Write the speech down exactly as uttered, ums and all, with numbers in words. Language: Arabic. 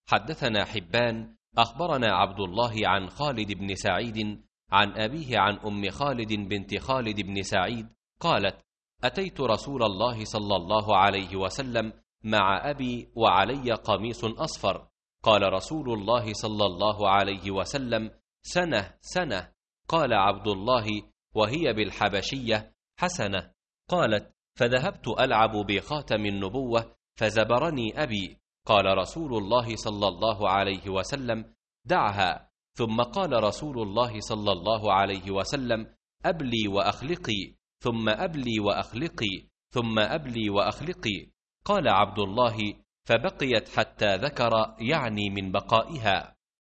حدثنا حبان أخبرنا عبد الله عن خالد بن سعيد عن أبيه عن أم خالد بنت خالد بن سعيد قالت: أتيت رسول الله صلى الله عليه وسلم مع أبي وعلي قميص أصفر، قال رسول الله صلى الله عليه وسلم: سنة سنة. قال عبد الله: وهي بالحبشية حسنة. قالت: فذهبت ألعب بخاتم النبوة فزبرني أبي، قال رسول الله صلى الله عليه وسلم: دعها. ثم قال رسول الله صلى الله عليه وسلم: أبلي وأخلقي، ثم أبلي وأخلقي، ثم أبلي وأخلقي. قال عبد الله: فبقيت حتى ذكر، يعني من بقائها.